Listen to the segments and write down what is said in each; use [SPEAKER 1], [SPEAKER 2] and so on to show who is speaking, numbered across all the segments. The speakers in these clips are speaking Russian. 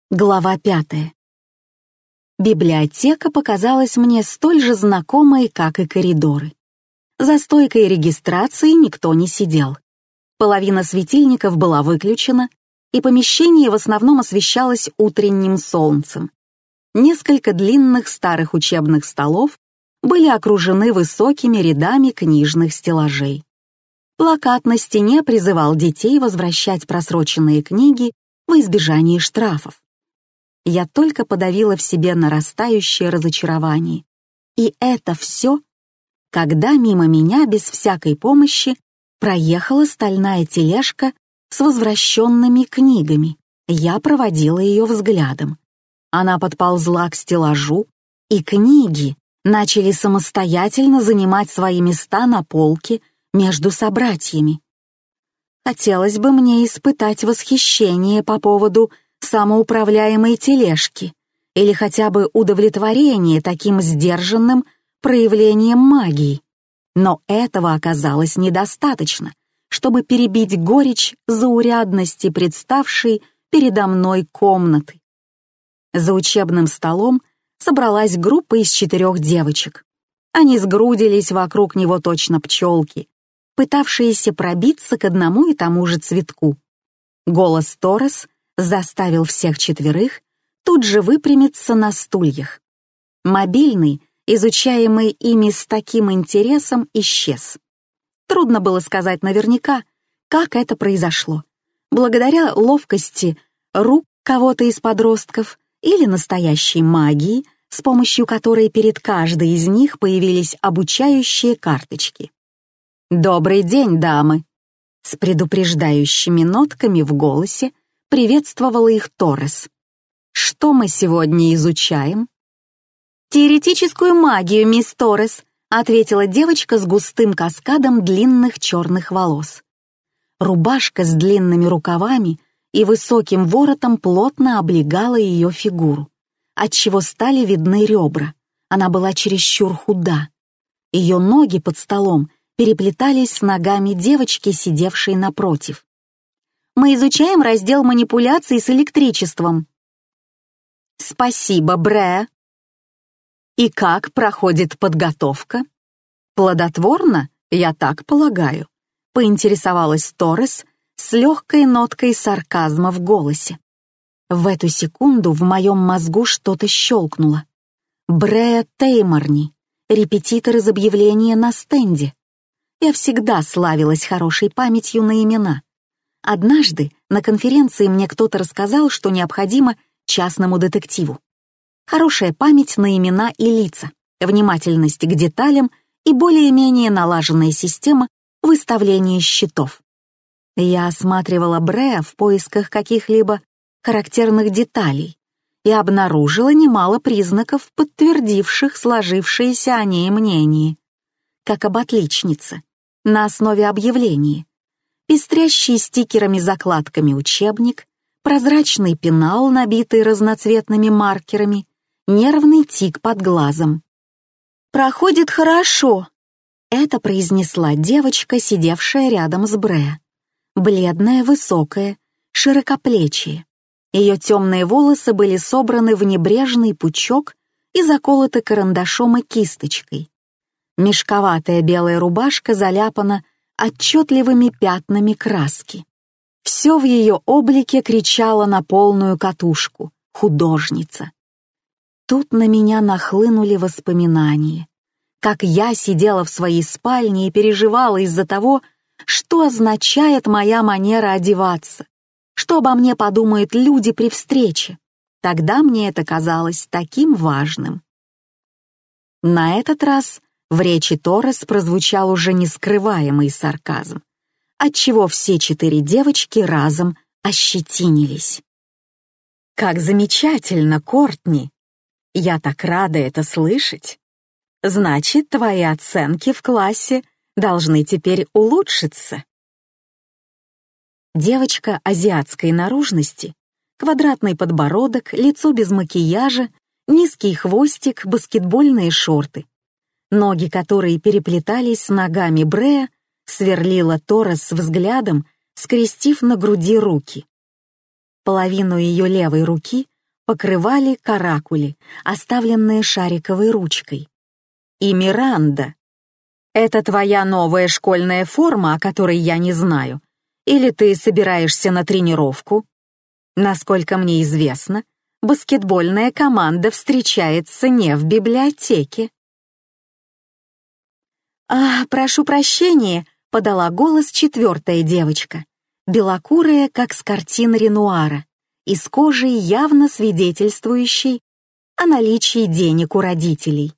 [SPEAKER 1] Глава 5. Библиотека показалась мне столь же знакомой, как и коридоры. За стойкой регистрации никто не сидел. Половина светильников была выключена, и помещение в основном освещалось утренним солнцем. Несколько длинных старых учебных столов были окружены высокими рядами книжных стеллажей. Плакат на стене призывал детей возвращать просроченные книги во избежание штрафов. Я только подавила в себе нарастающее разочарование. И это все, когда мимо меня без всякой помощи проехала стальная тележка с возвращенными книгами. Я проводила ее взглядом. Она подползла к стеллажу, и книги начали самостоятельно занимать свои места на полке между собратьями. Хотелось бы мне испытать восхищение по поводу самоуправляемой тележки или хотя бы удовлетворение таким сдержанным проявлением магии. Но этого оказалось недостаточно, чтобы перебить горечь заурядности представшей передо мной комнаты. За учебным столом собралась группа из 4 девочек. Они сгрудились вокруг него точно пчелки, пытавшиеся пробиться к одному и тому же цветку. Голос Торрес заставил всех 4 тут же выпрямиться на стульях. Мобильный, изучаемый ими с таким интересом, исчез. Трудно было сказать наверняка, как это произошло. Благодаря ловкости рук кого-то из подростков или настоящей магии, с помощью которой перед каждой из них появились обучающие карточки. «Добрый день, дамы!» С предупреждающими нотками в голосе приветствовала их Торрес. «Что мы сегодня изучаем?» «Теоретическую магию, мисс Торрес», ответила девочка с густым каскадом длинных черных волос. Рубашка с длинными рукавами и высоким воротом плотно облегала ее фигуру, отчего стали видны ребра. Она была чересчур худа. Ее ноги под столом переплетались с ногами девочки, сидевшей напротив. «Мы изучаем раздел манипуляций с электричеством». «Спасибо, Бреа». «И как проходит подготовка?» «Плодотворно, я так полагаю», — поинтересовалась Торрес с легкой ноткой сарказма в голосе. В эту секунду в моем мозгу что-то щелкнуло. Бреа Тейморни, репетитор из объявления на стенде. Я всегда славилась хорошей памятью на имена. Однажды на конференции мне кто-то рассказал, что необходимо частному детективу. Хорошая память на имена и лица, внимательность к деталям и более-менее налаженная система выставления счетов. Я осматривала Бреа в поисках каких-либо характерных деталей и обнаружила немало признаков, подтвердивших сложившееся о ней мнение. Как об отличнице, на основе объявлений. Пестрящий стикерами-закладками учебник, прозрачный пенал, набитый разноцветными маркерами, нервный тик под глазом. «Проходит хорошо», — это произнесла девочка, сидевшая рядом с Бреа. Бледная, высокая, широкоплечья. Ее темные волосы были собраны в небрежный пучок и заколоты карандашом и кисточкой. Мешковатая белая рубашка заляпана отчетливыми пятнами краски. Все в ее облике кричало на полную катушку: художница. Тут на меня нахлынули воспоминания, как я сидела в своей спальне и переживала из-за того, что означает моя манера одеваться, что обо мне подумают люди при встрече. Тогда мне это казалось таким важным. На этот раз в речи Торрес прозвучал уже нескрываемый сарказм, отчего все 4 девочки разом ощетинились. «Как замечательно, Кортни! Я так рада это слышать! Значит, твои оценки в классе должны теперь улучшиться». Девочка азиатской наружности, квадратный подбородок, лицо без макияжа, низкий хвостик, баскетбольные шорты. Ноги, которые переплетались с ногами Бреа, сверлила Торрес взглядом, скрестив на груди руки. Половину ее левой руки покрывали каракули, оставленные шариковой ручкой. И Миранда. «Это твоя новая школьная форма, о которой я не знаю? Или ты собираешься на тренировку? Насколько мне известно, баскетбольная команда встречается не в библиотеке». Прошу прощения», — подала голос четвертая девочка, белокурая, как с картин Ренуара, и с кожей, явно свидетельствующей о наличии денег у родителей.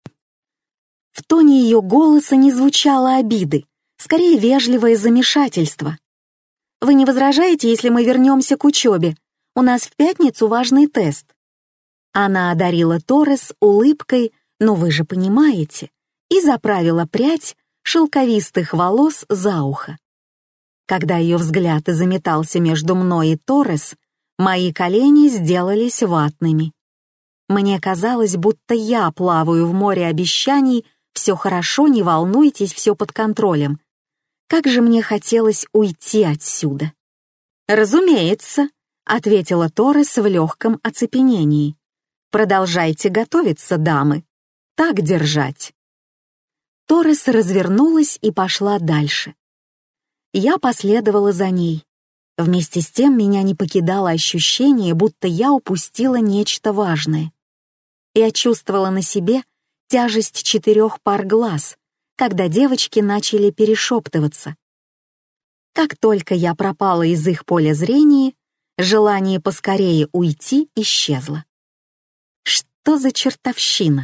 [SPEAKER 1] В тоне ее голоса не звучало обиды, скорее вежливое замешательство. «Вы не возражаете, если мы вернемся к учебе? У нас в пятницу важный тест». Она одарила Торрес улыбкой, но вы же понимаете, и заправила прядь шелковистых волос за ухо. Когда ее взгляд заметался между мной и Торрес, мои колени сделались ватными. Мне казалось, будто я плаваю в море обещаний: «Все хорошо, не волнуйтесь, все под контролем». Как же мне хотелось уйти отсюда. «Разумеется», — ответила Торрес в легком оцепенении. «Продолжайте готовиться, дамы. Так держать». Торрес развернулась и пошла дальше. Я последовала за ней. Вместе с тем меня не покидало ощущение, будто я упустила нечто важное. Я чувствовала на себе тяжесть 4 пар глаз, когда девочки начали перешептываться. Как только я пропала из их поля зрения, желание поскорее уйти исчезло. Что за чертовщина?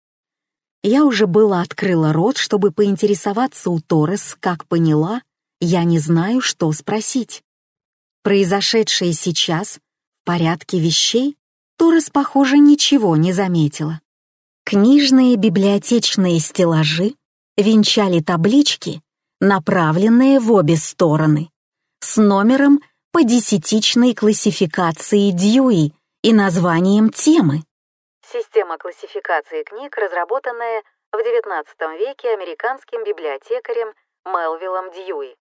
[SPEAKER 1] Я уже было открыла рот, чтобы поинтересоваться у Торрес, как поняла, я не знаю, что спросить. Произошедшее сейчас в порядке вещей? Торрес, похоже, ничего не заметила. Книжные библиотечные стеллажи венчали таблички, направленные в обе стороны, с номером по десятичной классификации Дьюи и названием темы. Система классификации книг, разработанная в XIX веке американским библиотекарем Мелвиллом Дьюи.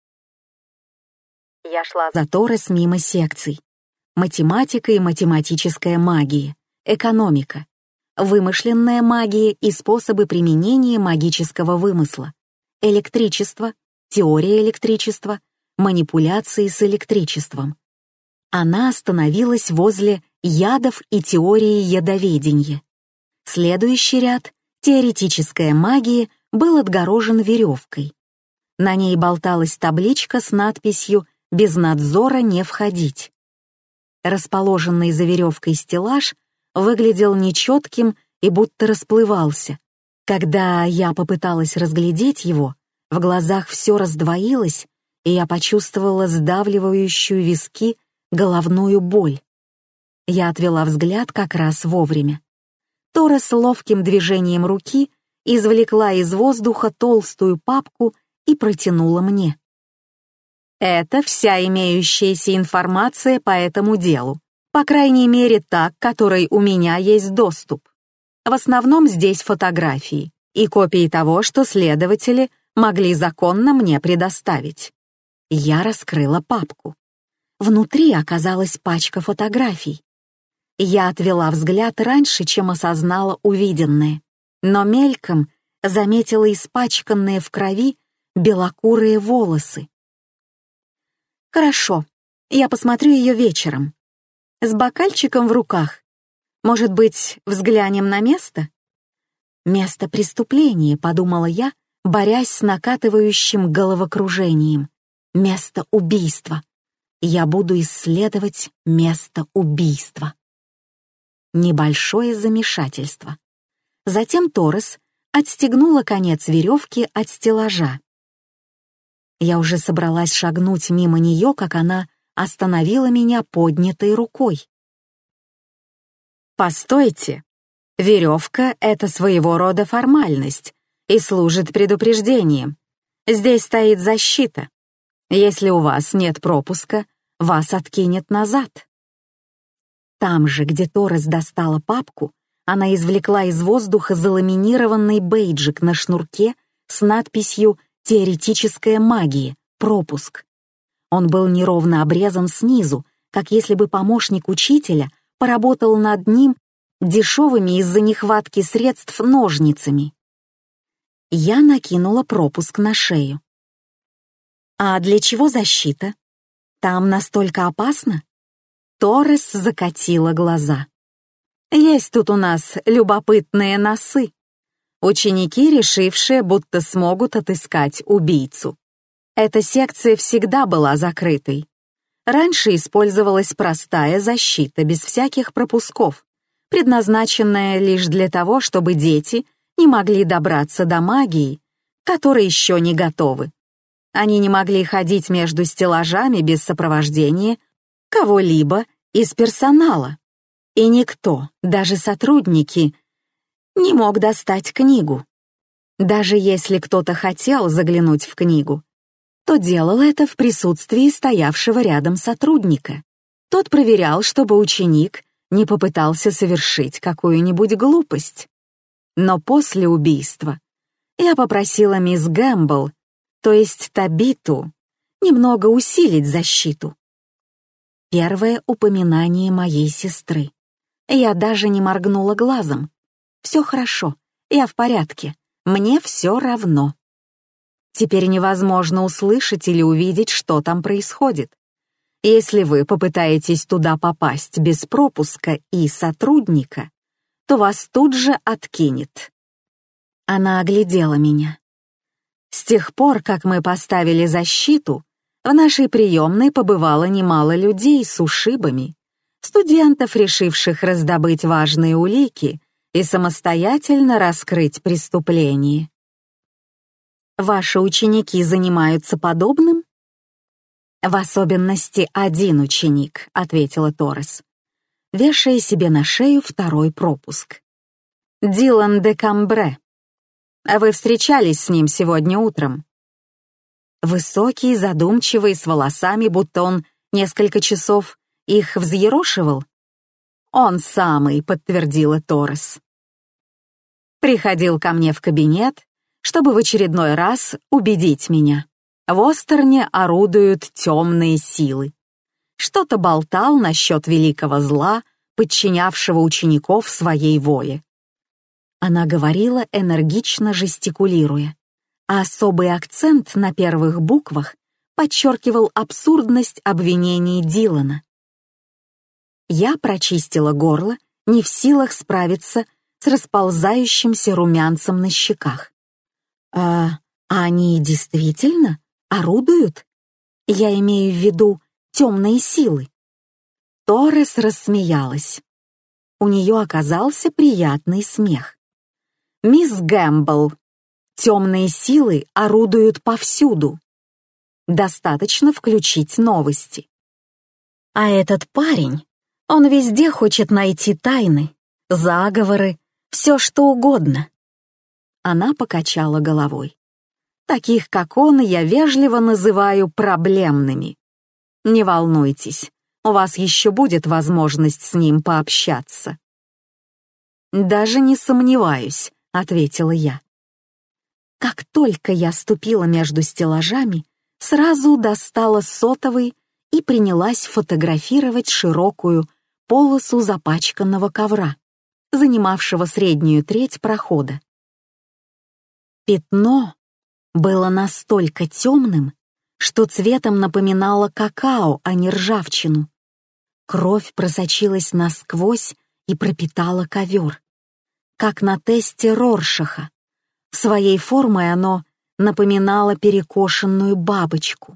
[SPEAKER 1] Я шла за Торрес мимо секций. Математика и математическая магия, экономика, вымышленная магия и способы применения магического вымысла, электричество, теория электричества, манипуляции с электричеством. Она остановилась возле ядов и теории ядоведения. Следующий ряд, теоретическая магия, был отгорожен веревкой. На ней болталась табличка с надписью «Без надзора не входить». Расположенный за веревкой стеллаж выглядел нечетким и будто расплывался. Когда я попыталась разглядеть его, в глазах все раздвоилось, и я почувствовала сдавливающую виски головную боль. Я отвела взгляд как раз вовремя. Торрес ловким движением руки извлекла из воздуха толстую папку и протянула мне. Это вся имеющаяся информация по этому делу, по крайней мере та, к которой у меня есть доступ. В основном здесь фотографии и копии того, что следователи могли законно мне предоставить. Я раскрыла папку. Внутри оказалась пачка фотографий. Я отвела взгляд раньше, чем осознала увиденное, но мельком заметила испачканные в крови белокурые волосы. Хорошо, я посмотрю ее вечером. С бокальчиком в руках. Может быть, взглянем на место? Место преступления, подумала я, борясь с накатывающим головокружением. Место убийства. Я буду исследовать место убийства. Небольшое замешательство. Затем Торрес отстегнула конец веревки от стеллажа. Я уже собралась шагнуть мимо нее, как она остановила меня поднятой рукой. «Постойте! Веревка — это своего рода формальность и служит предупреждением. Здесь стоит защита. Если у вас нет пропуска, вас откинет назад». Там же, где Торрес достала папку, она извлекла из воздуха заламинированный бейджик на шнурке с надписью «Теоретическая магия. Пропуск». Он был неровно обрезан снизу, как если бы помощник учителя поработал над ним дешевыми из-за нехватки средств ножницами. Я накинула пропуск на шею. «А для чего защита? Там настолько опасно?» Торрес закатила глаза. «Есть тут у нас любопытные носы. Ученики, решившие, будто смогут отыскать убийцу. Эта секция всегда была закрытой. Раньше использовалась простая защита без всяких пропусков, предназначенная лишь для того, чтобы дети не могли добраться до магии, которые еще не готовы. Они не могли ходить между стеллажами без сопровождения кого-либо из персонала. И никто, даже сотрудники, не мог достать книгу. Даже если кто-то хотел заглянуть в книгу, то делал это в присутствии стоявшего рядом сотрудника. Тот проверял, чтобы ученик не попытался совершить какую-нибудь глупость. Но после убийства я попросила мисс Гэмбл, то есть Табиту, немного усилить защиту. Первое упоминание моей сестры. Я даже не моргнула глазом. Все хорошо, я в порядке, мне все равно. Теперь невозможно услышать или увидеть, что там происходит. Если вы попытаетесь туда попасть без пропуска и сотрудника, то вас тут же откинет. Она оглядела меня. С тех пор, как мы поставили защиту, в нашей приемной побывало немало людей с ушибами, студентов, решивших раздобыть важные улики и самостоятельно раскрыть преступление. Ваши ученики занимаются подобным? В особенности один ученик, ответила Торрес, вешая себе на шею второй пропуск. Дилан де Камбре. А вы встречались с ним сегодня утром? Высокий, задумчивый, с волосами, будто он несколько часов их взъерошивал. Он самый, подтвердила Торрес. Приходил ко мне в кабинет, чтобы в очередной раз убедить меня. В Остерне орудуют темные силы. Что-то болтал насчет великого зла, подчинявшего учеников своей воле. Она говорила, энергично жестикулируя, а особый акцент на первых буквах подчеркивал абсурдность обвинений Дилана. Я прочистила горло, не в силах справиться с расползающимся румянцем на щеках. А они действительно орудуют? Я имею в виду темные силы. Торрес рассмеялась. У нее оказался приятный смех. «Мисс Гэмбл, темные силы орудуют повсюду. Достаточно включить новости. А этот парень, он везде хочет найти тайны, заговоры, все что угодно». Она покачала головой. «Таких, как он, я вежливо называю проблемными. Не волнуйтесь, у вас еще будет возможность с ним пообщаться». «Даже не сомневаюсь», — ответила я. Как только я ступила между стеллажами, сразу достала сотовый и принялась фотографировать широкую полосу запачканного ковра, занимавшего среднюю треть прохода. Пятно было настолько темным, что цветом напоминало какао, а не ржавчину. Кровь просочилась насквозь и пропитала ковер, как на тесте Роршаха. Своей формой оно напоминало перекошенную бабочку.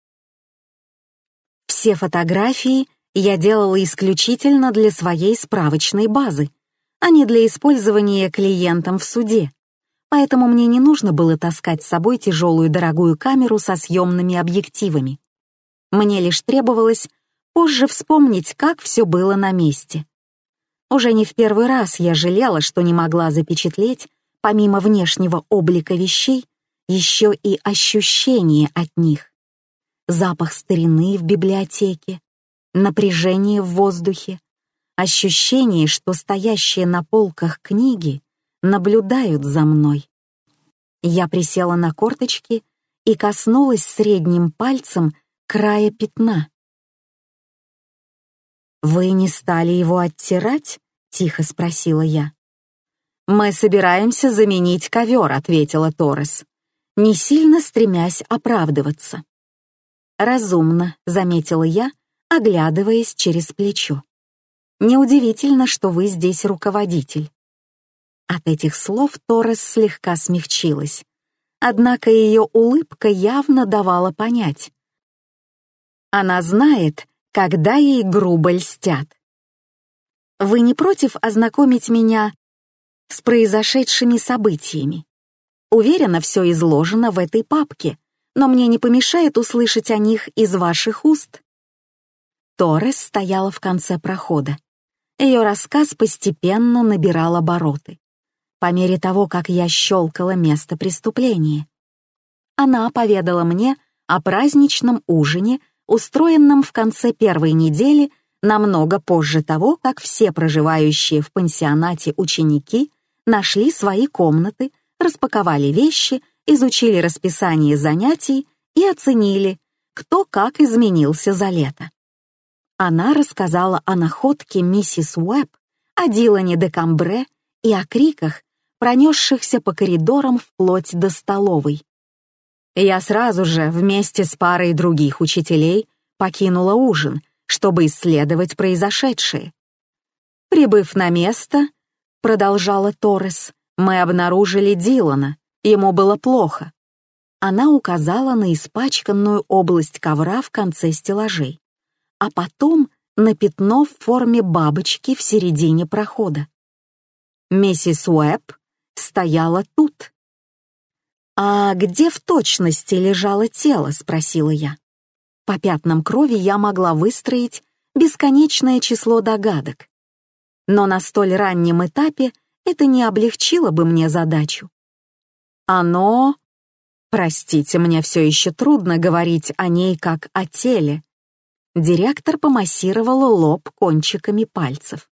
[SPEAKER 1] Все фотографии я делала исключительно для своей справочной базы, а не для использования клиентам в суде, поэтому мне не нужно было таскать с собой тяжелую дорогую камеру со съемными объективами. Мне лишь требовалось позже вспомнить, как все было на месте. Уже не в первый раз я жалела, что не могла запечатлеть, помимо внешнего облика вещей, еще и ощущение от них. Запах старины в библиотеке, напряжение в воздухе, ощущение, что стоящие на полках книги наблюдают за мной. Я присела на корточки и коснулась средним пальцем края пятна. «Вы не стали его оттирать?» — тихо спросила я. «Мы собираемся заменить ковер», — ответила Торрес, не сильно стремясь оправдываться. «Разумно», — заметила я, оглядываясь через плечо. «Неудивительно, что вы здесь руководитель». От этих слов Торрес слегка смягчилась, однако ее улыбка явно давала понять. Она знает, когда ей грубо льстят. «Вы не против ознакомить меня с произошедшими событиями? Уверена, все изложено в этой папке, но мне не помешает услышать о них из ваших уст». Торрес стояла в конце прохода. Ее рассказ постепенно набирал обороты, по мере того, как я щелкала место преступления. Она поведала мне о праздничном ужине, устроенном в конце первой недели, намного позже того, как все проживающие в пансионате ученики нашли свои комнаты, распаковали вещи, изучили расписание занятий и оценили, кто как изменился за лето. Она рассказала о находке миссис Уэбб, о Дилане де Камбре и о криках, пронесшихся по коридорам вплоть до столовой. Я сразу же вместе с парой других учителей покинула ужин, чтобы исследовать произошедшее. Прибыв на место, продолжала Торрес, мы обнаружили Дилана, ему было плохо. Она указала на испачканную область ковра в конце стеллажей, а потом на пятно в форме бабочки в середине прохода. Миссис Уэбб стояла тут. «А где в точности лежало тело?» — спросила я. По пятнам крови я могла выстроить бесконечное число догадок. Но на столь раннем этапе это не облегчило бы мне задачу. Оно... Простите, мне все еще трудно говорить о ней как о теле. Директор помассировала лоб кончиками пальцев.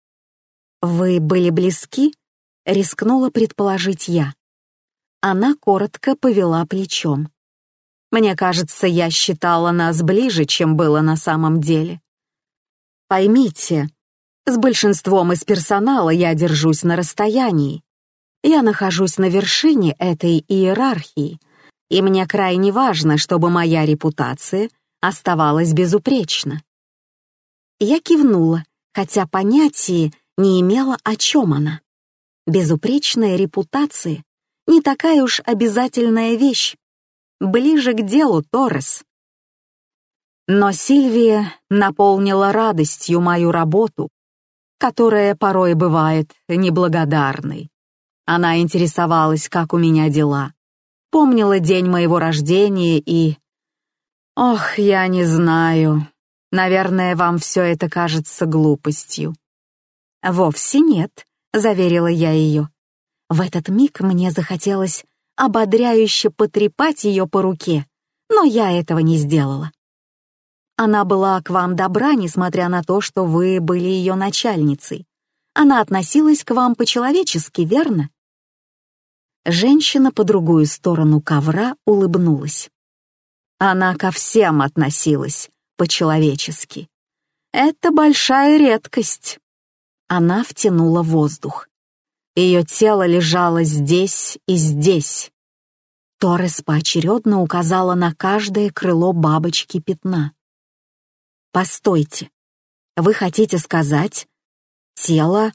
[SPEAKER 1] «Вы были близки?» — рискнула предположить я. Она коротко повела плечом. «Мне кажется, я считала нас ближе, чем было на самом деле. Поймите, с большинством из персонала я держусь на расстоянии. Я нахожусь на вершине этой иерархии, и мне крайне важно, чтобы моя репутация оставалась безупречна». Я кивнула, хотя понятия не имела, о чем она. Безупречная репутация — не такая уж обязательная вещь. Ближе к делу, Торрес. Но Сильвия наполнила радостью мою работу, которая порой бывает неблагодарной. Она интересовалась, как у меня дела, помнила день моего рождения и... Ох, я не знаю. Наверное, вам все это кажется глупостью. «Вовсе нет», — заверила я ее. В этот миг мне захотелось ободряюще потрепать ее по руке, но я этого не сделала. Она была к вам добра, несмотря на то, что вы были ее начальницей. Она относилась к вам по-человечески, верно? Женщина по другую сторону ковра улыбнулась. Она ко всем относилась по-человечески. Это большая редкость. Она втянула воздух. Ее тело лежало здесь и здесь. Торрес поочередно указала на каждое крыло бабочки пятна. «Постойте, вы хотите сказать, тело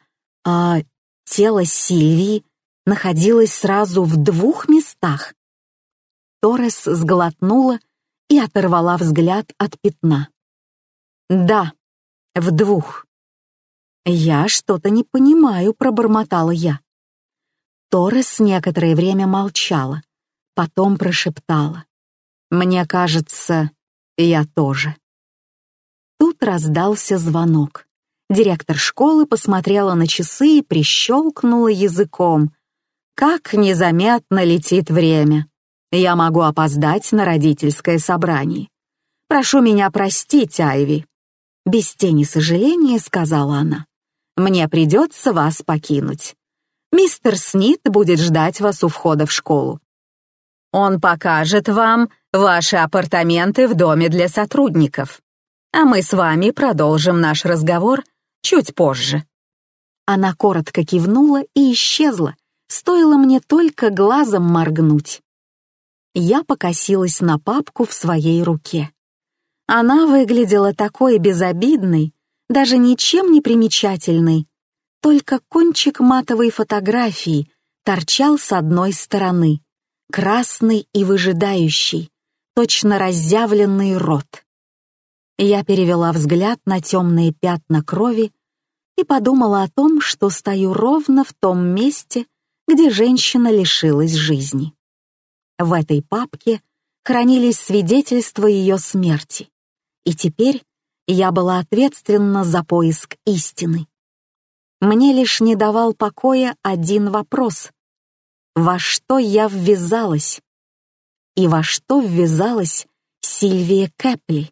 [SPEAKER 1] Сильвии находилось сразу в 2 местах?» Торрес сглотнула и оторвала взгляд от пятна. «Да, в 2. «Я что-то не понимаю», — пробормотала я. Торрес некоторое время молчала, потом прошептала. «Мне кажется, я тоже». Тут раздался звонок. Директор школы посмотрела на часы и прищелкнула языком. «Как незаметно летит время. Я могу опоздать на родительское собрание. Прошу меня простить, Айви». Без тени сожаления сказала она. «Мне придется вас покинуть. Мистер Снит будет ждать вас у входа в школу. Он покажет вам ваши апартаменты в доме для сотрудников». а мы с вами продолжим наш разговор чуть позже». Она коротко кивнула и исчезла, стоило мне только глазом моргнуть. Я покосилась на папку в своей руке. Она выглядела такой безобидной, даже ничем не примечательной, только кончик матовой фотографии торчал с одной стороны, красный и выжидающий, точно разъявленный рот. Я перевела взгляд на темные пятна крови и подумала о том, что стою ровно в том месте, где женщина лишилась жизни. В этой папке хранились свидетельства ее смерти, и теперь я была ответственна за поиск истины. Мне лишь не давал покоя один вопрос: во что я ввязалась? И во что ввязалась Сильвия Кэпли?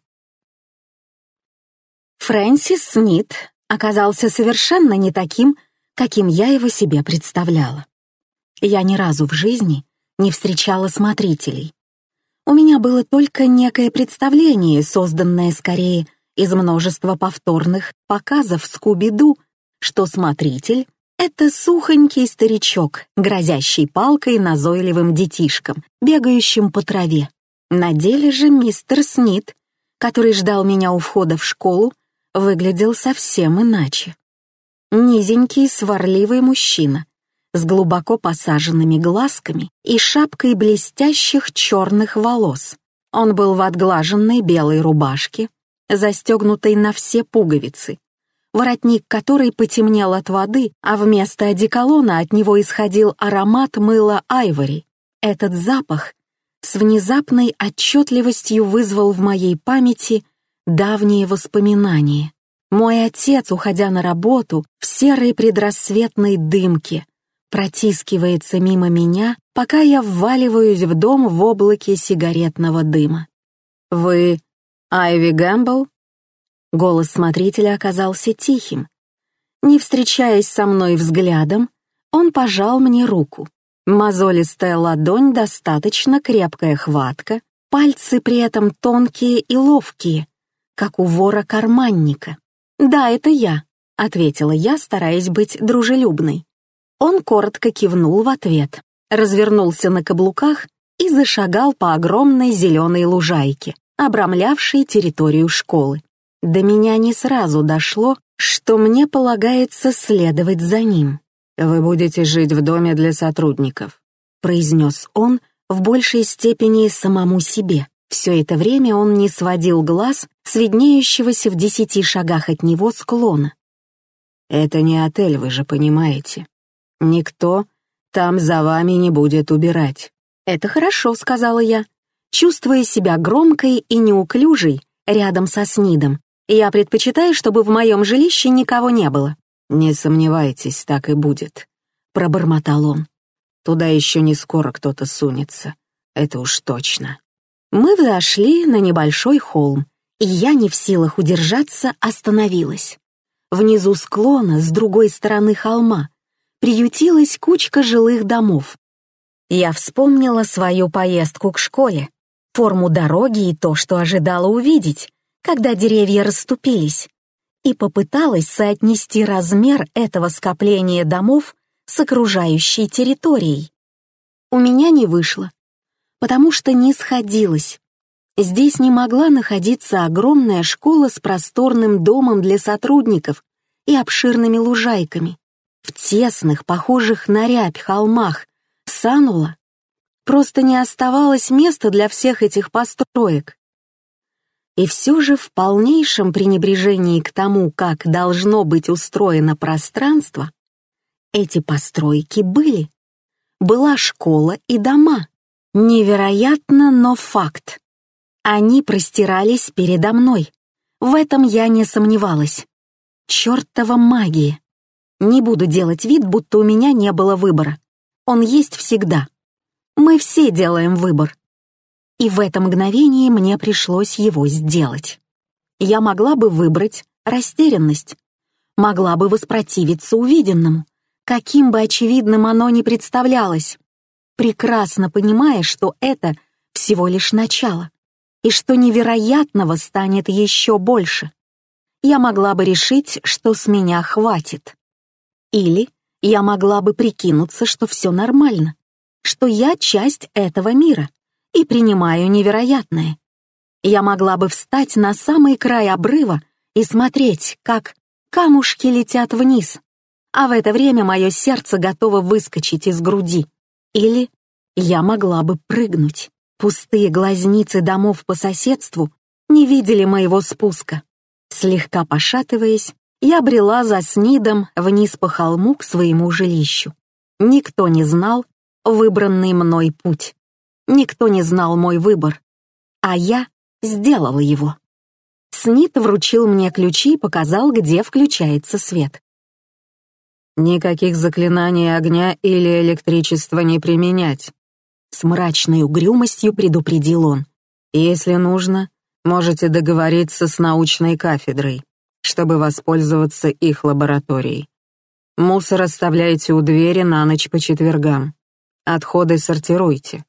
[SPEAKER 1] Фрэнсис Снит оказался совершенно не таким, каким я его себе представляла. Я ни разу в жизни не встречала смотрителей. У меня было только некое представление, созданное скорее из множества повторных показов Скуби-Ду, что смотритель — это сухонький старичок, грозящий палкой назойливым детишкам, бегающим по траве. На деле же мистер Снит, который ждал меня у входа в школу, выглядел совсем иначе. Низенький, сварливый мужчина с глубоко посаженными глазками и шапкой блестящих черных волос. Он был в отглаженной белой рубашке, застегнутой на все пуговицы, воротник которой потемнел от воды, а вместо одеколона от него исходил аромат мыла Айвори. Этот запах с внезапной отчетливостью вызвал в моей памяти давние воспоминания. Мой отец, уходя на работу в серой предрассветной дымке, протискивается мимо меня, пока я вваливаюсь в дом в облаке сигаретного дыма. «Вы Айви Гэмбл?» Голос смотрителя оказался тихим. Не встречаясь со мной взглядом, он пожал мне руку. Мозолистая ладонь достаточно крепкая хватка, пальцы при этом тонкие и ловкие, как у вора-карманника. «Да, это я», — ответила я, стараясь быть дружелюбной. Он коротко кивнул в ответ, развернулся на каблуках и зашагал по огромной зеленой лужайке, обрамлявшей территорию школы. До меня не сразу дошло, что мне полагается следовать за ним. «Вы будете жить в доме для сотрудников», — произнес он в большей степени самому себе. Все это время он не сводил глаз с виднеющегося в 10 шагах от него склона. «Это не отель, вы же понимаете. Никто там за вами не будет убирать». «Это хорошо», — сказала я, чувствуя себя громкой и неуклюжей рядом со Снидом. «Я предпочитаю, чтобы в моем жилище никого не было». «Не сомневайтесь, так и будет», — пробормотал он. «Туда еще не скоро кто-то сунется, это уж точно». Мы взошли на небольшой холм, и я, не в силах удержаться, остановилась. Внизу склона, с другой стороны холма, приютилась кучка жилых домов. Я вспомнила свою поездку к школе, форму дороги и то, что ожидала увидеть, когда деревья расступились, и попыталась соотнести размер этого скопления домов с окружающей территорией. У меня не вышло, потому что не сходилось. Здесь не могла находиться огромная школа с просторным домом для сотрудников и обширными лужайками. В тесных, похожих на рябь холмах Санула просто не оставалось места для всех этих построек. И все же в полнейшем пренебрежении к тому, как должно быть устроено пространство, эти постройки были. Была школа и дома. Невероятно, но факт. Они простирались передо мной. В этом я не сомневалась. Чёртова магия. Не буду делать вид, будто у меня не было выбора. Он есть всегда. Мы все делаем выбор. И в это мгновение мне пришлось его сделать. Я могла бы выбрать растерянность. Могла бы воспротивиться увиденному, каким бы очевидным оно ни представлялось, прекрасно понимая, что это всего лишь начало. и что невероятного станет еще больше. Я могла бы решить, что с меня хватит. Или я могла бы прикинуться, что все нормально, что я часть этого мира и принимаю невероятное. Я могла бы встать на самый край обрыва и смотреть, как камушки летят вниз, а в это время мое сердце готово выскочить из груди. Или я могла бы прыгнуть. Пустые глазницы домов по соседству не видели моего спуска. Слегка пошатываясь, я брела за Снидом вниз по холму к своему жилищу. Никто не знал выбранный мной путь. Никто не знал мой выбор. А я сделала его. Снид вручил мне ключи и показал, где включается свет.
[SPEAKER 2] «Никаких заклинаний огня или электричества не применять», — с мрачной угрюмостью предупредил он. «Если нужно, можете договориться с научной кафедрой, чтобы воспользоваться их лабораторией. Мусор оставляйте у двери на ночь по четвергам. Отходы сортируйте».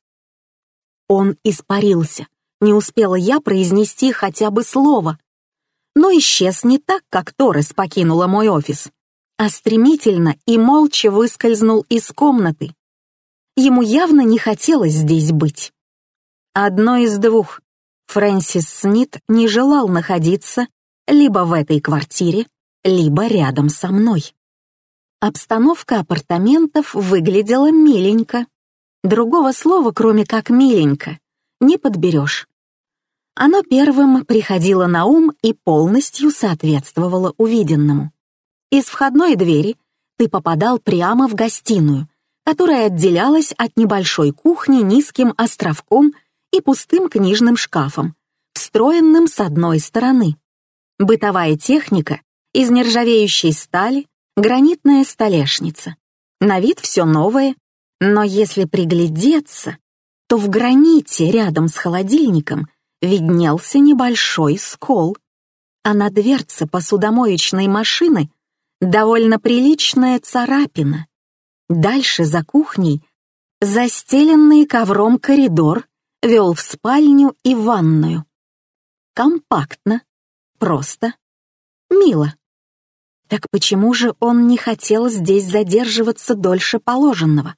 [SPEAKER 1] Он испарился. Не успела я произнести хотя бы слово. Но исчез не так, как Торрес покинула мой офис, а стремительно и молча выскользнул из комнаты. Ему явно не хотелось здесь быть. Одно из двух. Фрэнсис Снид не желал находиться либо в этой квартире, либо рядом со мной. Обстановка апартаментов выглядела миленько. Другого слова, кроме как «миленько», не подберешь. Оно первым приходило на ум и полностью соответствовало увиденному. Из входной двери ты попадал прямо в гостиную, которая отделялась от небольшой кухни низким островком и пустым книжным шкафом, встроенным с одной стороны. Бытовая техника из нержавеющей стали, гранитная столешница. На вид все новое, но если приглядеться, то в граните рядом с холодильником виднелся небольшой скол, а на дверце посудомоечной машины довольно приличная царапина. Дальше за кухней застеленный ковром коридор вел в спальню и ванную. Компактно, просто, мило. Так почему же он не хотел здесь задерживаться дольше положенного?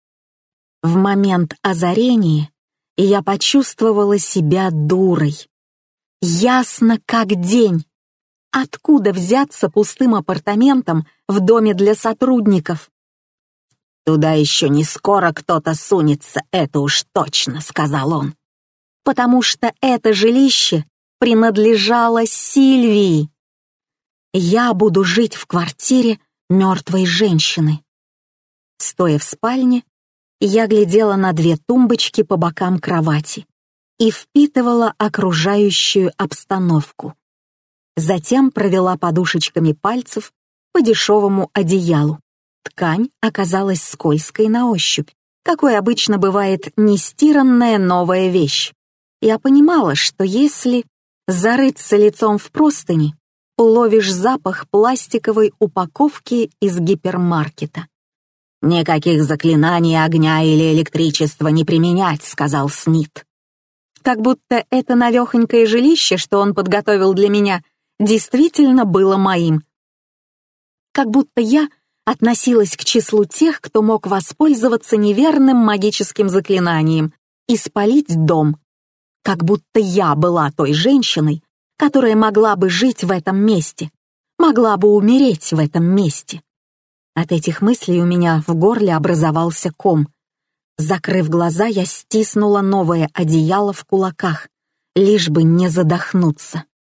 [SPEAKER 1] В момент озарения я почувствовала себя дурой. Ясно как день. Откуда взяться пустым апартаментом в доме для сотрудников? «Туда еще не скоро кто-то сунется, это уж точно», — сказал он. «Потому что это жилище принадлежало Сильвии. Я буду жить в квартире мертвой женщины». Стоя в спальне, я глядела на две тумбочки по бокам кровати и впитывала окружающую обстановку. Затем провела подушечками пальцев по дешевому одеялу. Ткань оказалась скользкой на ощупь, какой обычно бывает нестиранная новая вещь. Я понимала, что если зарыться лицом в простыни, уловишь запах пластиковой упаковки из гипермаркета. «Никаких заклинаний огня или электричества не применять», — сказал Снид. Как будто это навехонькое жилище, что он подготовил для меня, действительно было моим. Как будто я относилась к числу тех, кто мог воспользоваться неверным магическим заклинанием и спалить дом. Как будто я была той женщиной, которая могла бы жить в этом месте, могла бы умереть в этом месте. От этих мыслей у меня в горле образовался ком. Закрыв глаза, я стиснула новое одеяло в кулаках, лишь бы не задохнуться.